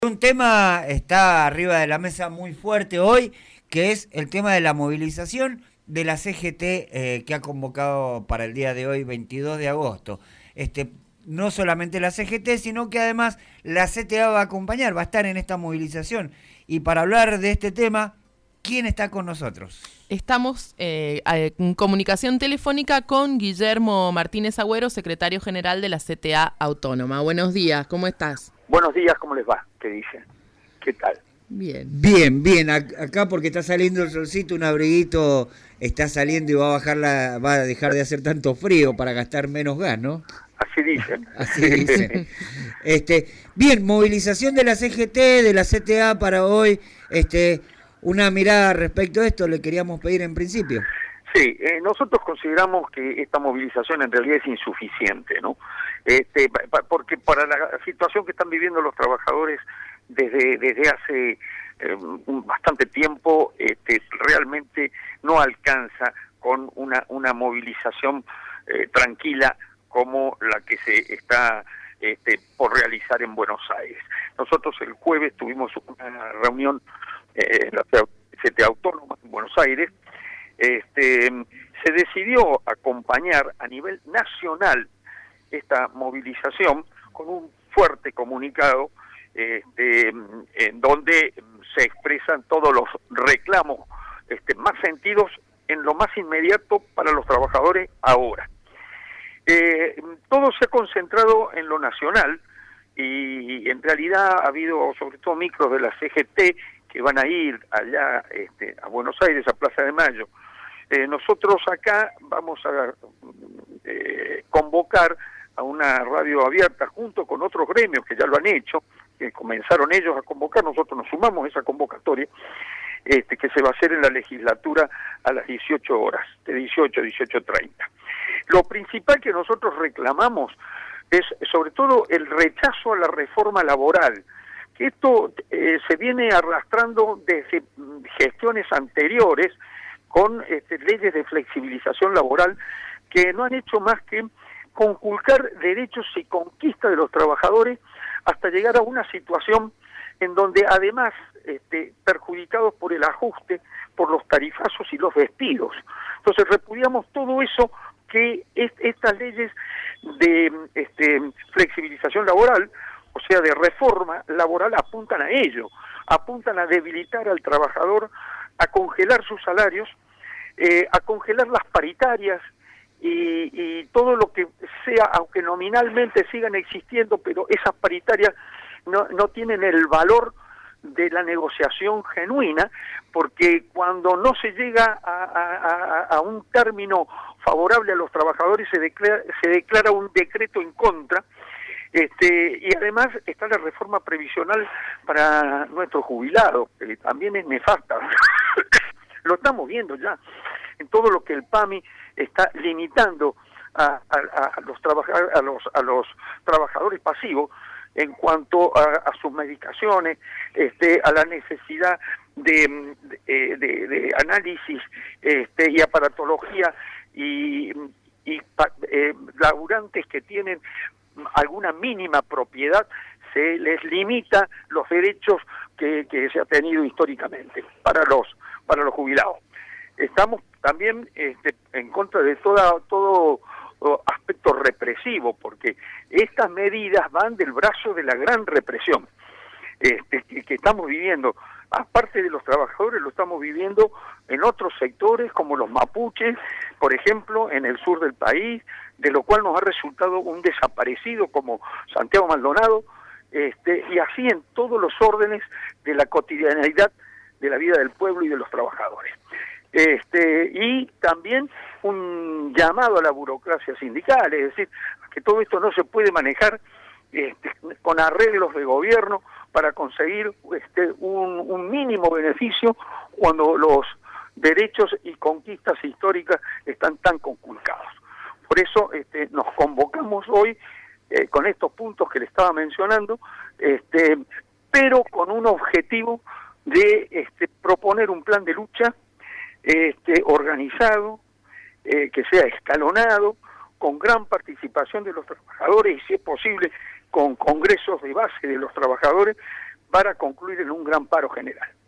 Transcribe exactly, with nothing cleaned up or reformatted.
Un tema está arriba de la mesa muy fuerte hoy, que es el tema de la movilización de la C G T eh, que ha convocado para el día de hoy, veintidós de agosto. Este, no solamente la C G T, sino que además la C T A va a acompañar, va a estar en esta movilización. Y para hablar de este tema, ¿quién está con nosotros? Estamos eh, en comunicación telefónica con Guillermo Martínez Agüero, secretario general de la C T A Autónoma. Buenos días, ¿cómo estás? Buenos días, ¿cómo les va? ¿Qué dicen? ¿Qué tal? Bien. Bien, bien. Acá porque está saliendo el solcito, un abriguito está saliendo y va a bajar la, va a dejar de hacer tanto frío para gastar menos gas, ¿no? Así dicen. Así dicen. Este, bien, movilización de la C G T, de la C T A para hoy. Este, una mirada respecto a esto le queríamos pedir en principio. Sí, eh, nosotros consideramos que esta movilización en realidad es insuficiente, ¿no? Este, pa, porque para la situación que están viviendo los trabajadores desde desde hace eh, un bastante tiempo, este, realmente no alcanza con una una movilización eh, tranquila como la que se está este, por realizar en Buenos Aires. Nosotros el jueves tuvimos una reunión eh, en la C T A Autónoma en Buenos Aires. Este, se decidió acompañar a nivel nacional esta movilización con un fuerte comunicado este, en donde se expresan todos los reclamos este, más sentidos en lo más inmediato para los trabajadores ahora. Eh, todo se ha concentrado en lo nacional y en realidad ha habido sobre todo micros de la C G T que van a ir allá este, a Buenos Aires, a Plaza de Mayo. Eh, nosotros acá vamos a eh, convocar a una radio abierta junto con otros gremios que ya lo han hecho, que comenzaron ellos a convocar, nosotros nos sumamos a esa convocatoria, este, que se va a hacer en la legislatura a las dieciocho horas, de dieciocho a dieciocho treinta. Lo principal que nosotros reclamamos es sobre todo el rechazo a la reforma laboral, que esto eh, se viene arrastrando desde gestiones anteriores, con este, leyes de flexibilización laboral que no han hecho más que conculcar derechos y conquistas de los trabajadores hasta llegar a una situación en donde además este, perjudicados por el ajuste, por los tarifazos y los despidos. Entonces repudiamos todo eso que es, estas leyes de este, flexibilización laboral, o sea de reforma laboral, apuntan a ello, apuntan a debilitar al trabajador, a congelar sus salarios, eh, a congelar las paritarias y, y todo lo que sea, aunque nominalmente sigan existiendo, pero esas paritarias no, no tienen el valor de la negociación genuina, porque cuando no se llega a, a, a un término favorable a los trabajadores se declara, se declara un decreto en contra. Este, y además está la reforma previsional para nuestros jubilados, que también es nefasta. Lo estamos viendo ya en todo lo que el P A M I está limitando a, a, a los trabajadores, a los a los trabajadores pasivos en cuanto a, a sus medicaciones, este, a la necesidad de, de, de, de análisis este, y aparatología y, y eh, laburantes que tienen alguna mínima propiedad, se les limita los derechos que, que se ha tenido históricamente para los para los jubilados. Estamos también este, en contra de toda, todo aspecto represivo, porque estas medidas van del brazo de la gran represión este, que, que estamos viviendo. Aparte de los trabajadores, lo estamos viviendo en otros sectores como los mapuches, por ejemplo, en el sur del país, de lo cual nos ha resultado un desaparecido como Santiago Maldonado, este, y así en todos los órdenes de la cotidianidad de la vida del pueblo y de los trabajadores. Este, y también un llamado a la burocracia sindical, es decir, que todo esto no se puede manejar este, con arreglos de gobierno para conseguir este, un, un mínimo beneficio cuando los derechos y conquistas históricas están tan conculcados. Por eso este, nos convocamos hoy eh, con estos puntos que le estaba mencionando, este, pero con un objetivo de este, proponer un plan de lucha este, organizado, eh, que sea escalonado, con gran participación de los trabajadores y, si es posible, con congresos de base de los trabajadores, van a concluir en un gran paro general.